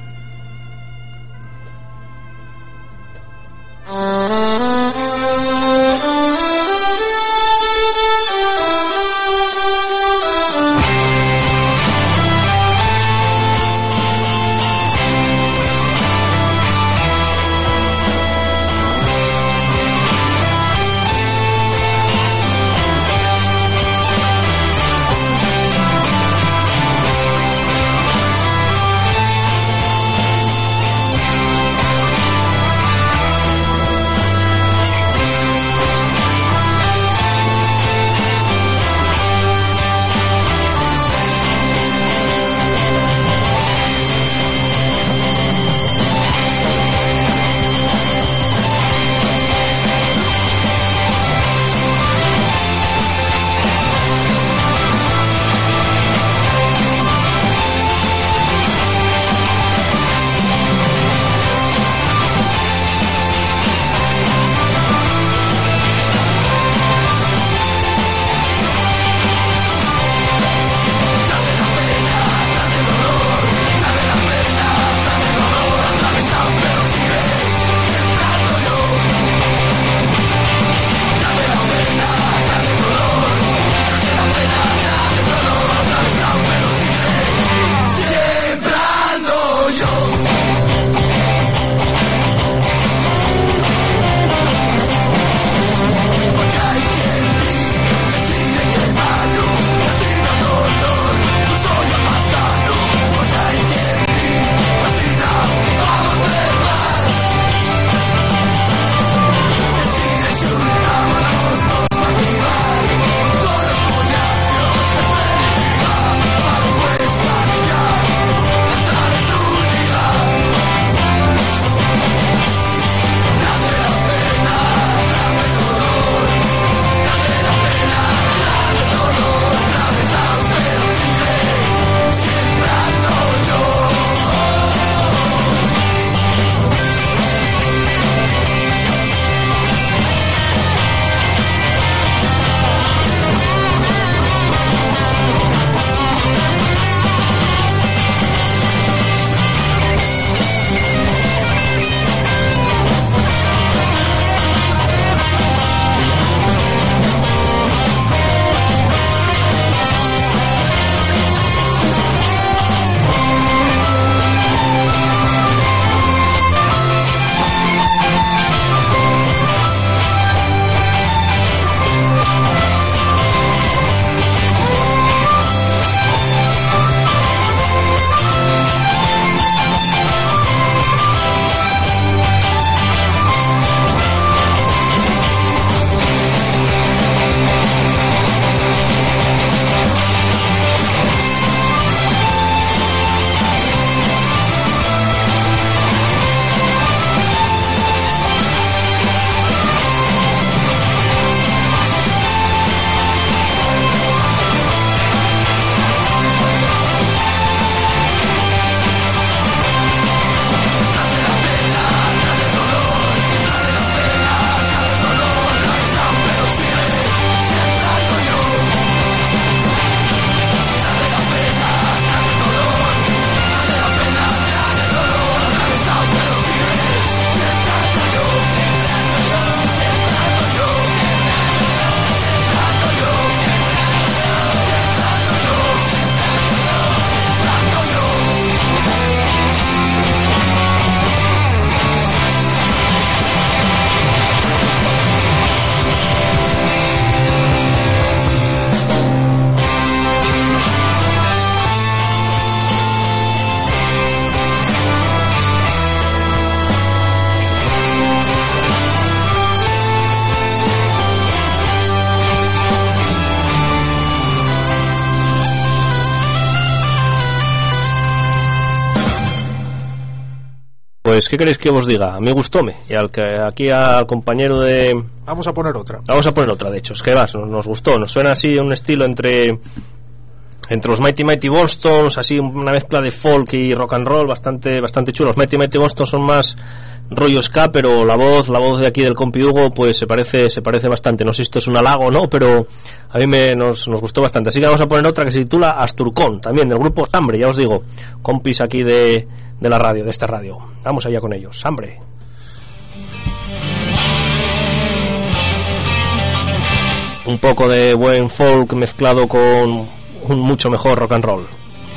Pues, ¿qué queréis que os diga? A mí gustóme. Y aquí al compañero de... Vamos a poner otra. Vamos a poner otra, de hecho. Es que nos gustó. Nos suena así un estilo entre los Mighty Mighty Bostons, así una mezcla de folk y rock and roll bastante chulo. Los Mighty Mighty Bostons son más rollo ska, pero la voz de aquí del compi Hugo pues se parece bastante. No sé si esto es un halago o no, pero a mí nos gustó bastante. Así que vamos a poner otra que se titula Asturcón, también del grupo Sambre, ya os digo, compis aquí de la radio, de esta radio. Vamos allá con ellos. Sambre. Un poco de buen folk mezclado con un mucho mejor rock and roll.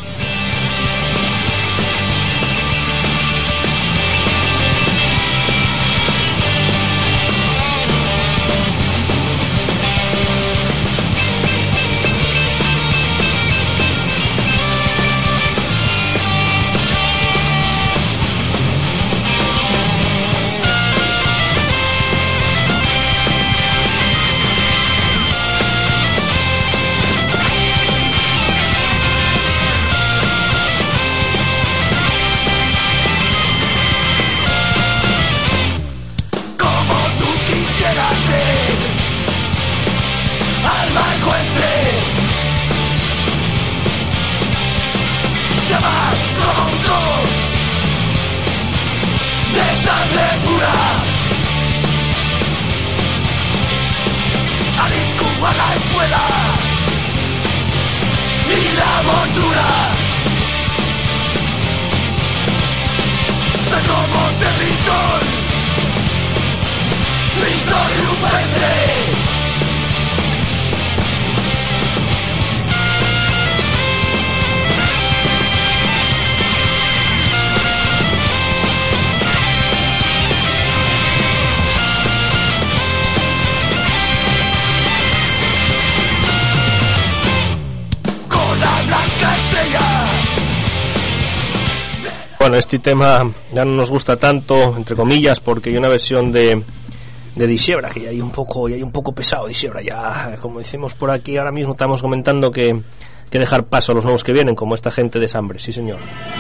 Bueno, este tema ya no nos gusta tanto, entre comillas, porque hay una versión de Disiebra que ya hay un poco pesado. Disiebra ya, como decimos por aquí ahora mismo, estamos comentando que dejar paso a los nuevos que vienen, como esta gente de Sambre, sí señor.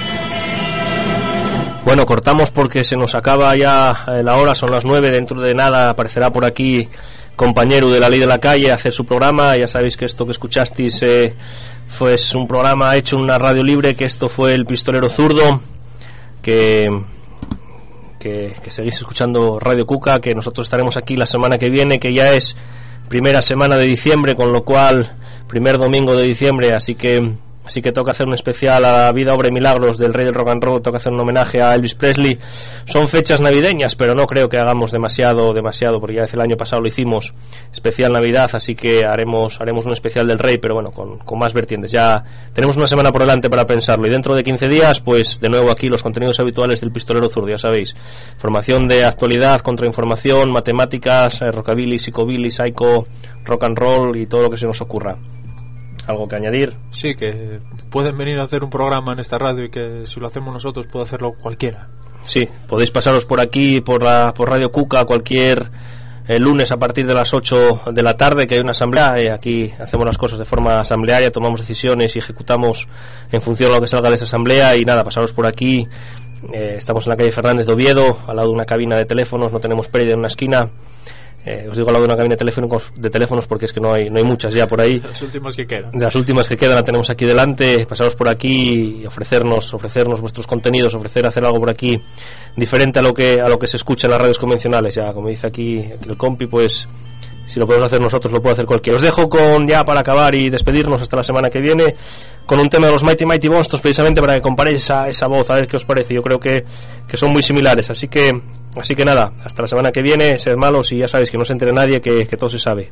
Bueno, cortamos porque se nos acaba ya la hora, son las 9, dentro de nada aparecerá por aquí compañero de La Ley de la Calle a hacer su programa. Ya sabéis que esto que escuchasteis fue un programa hecho en una radio libre, que esto fue El Pistolero Zurdo, que seguís escuchando Radio Cuca, que nosotros estaremos aquí la semana que viene, que ya es primera semana de diciembre, con lo cual primer domingo de diciembre, así que toca hacer un especial a la vida, obra y milagros del rey del rock and roll, toca hacer un homenaje a Elvis Presley. Son fechas navideñas, pero no creo que hagamos demasiado, porque ya desde el año pasado lo hicimos, especial Navidad, así que haremos un especial del rey, pero bueno, con más vertientes. Ya tenemos una semana por delante para pensarlo, y dentro de 15 días, pues de nuevo aquí los contenidos habituales del Pistolero Zurdo, ya sabéis, formación de actualidad, contrainformación, matemáticas, rockabilly, psicobilly, psycho, rock and roll y todo lo que se nos ocurra. ¿Algo que añadir? Sí, que pueden venir a hacer un programa en esta radio y que si lo hacemos nosotros puede hacerlo cualquiera. Sí, podéis pasaros por aquí, por Radio Cuca, cualquier lunes a partir de las 8 de la tarde, que hay una asamblea. Aquí hacemos las cosas de forma asamblearia, tomamos decisiones y ejecutamos en función de lo que salga de esa asamblea. Y nada, pasaros por aquí. Estamos en la calle Fernández de Oviedo, al lado de una cabina de teléfonos, no tenemos pérdida en una esquina. Os digo al lado de una cabina de teléfonos porque es que no hay muchas ya por ahí. Las últimas que quedan. Las últimas que quedan la tenemos aquí delante. Pasaros por aquí y ofrecernos vuestros contenidos, hacer algo por aquí diferente a lo que se escucha en las radios convencionales. Ya, como dice aquí el compi, pues si lo podemos hacer nosotros, lo puede hacer cualquiera. Os dejo ya para acabar y despedirnos hasta la semana que viene, con un tema de los Mighty Mighty Bostons, precisamente para que comparéis esa voz, a ver qué os parece. Yo creo que son muy similares, así que nada, hasta la semana que viene. Sed malos y ya sabéis que no se entere nadie, que todo se sabe.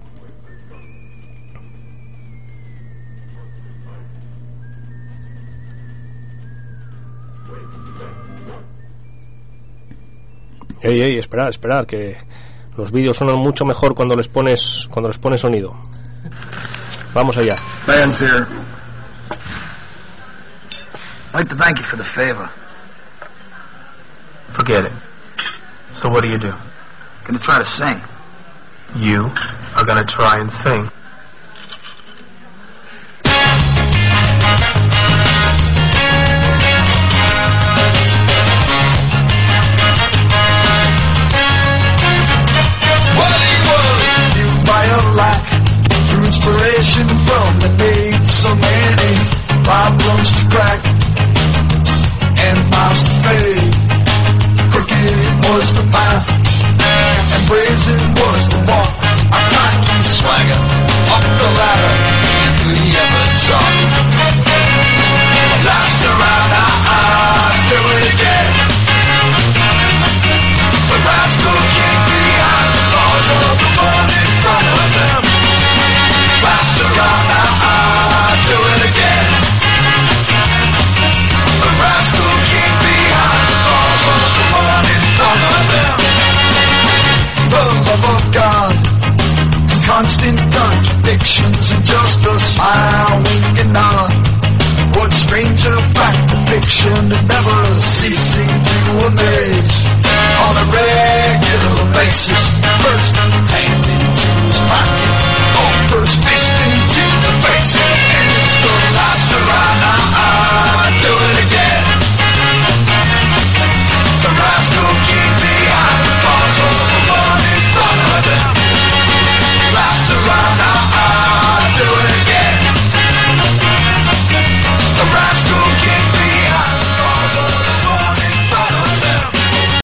Esperar, que los vídeos suenan mucho mejor cuando les pones sonido. Vamos allá. Fans here. I'd like to thank you for the favor. Forget it. So what do? Gonna try to sing. You are gonna try and sing.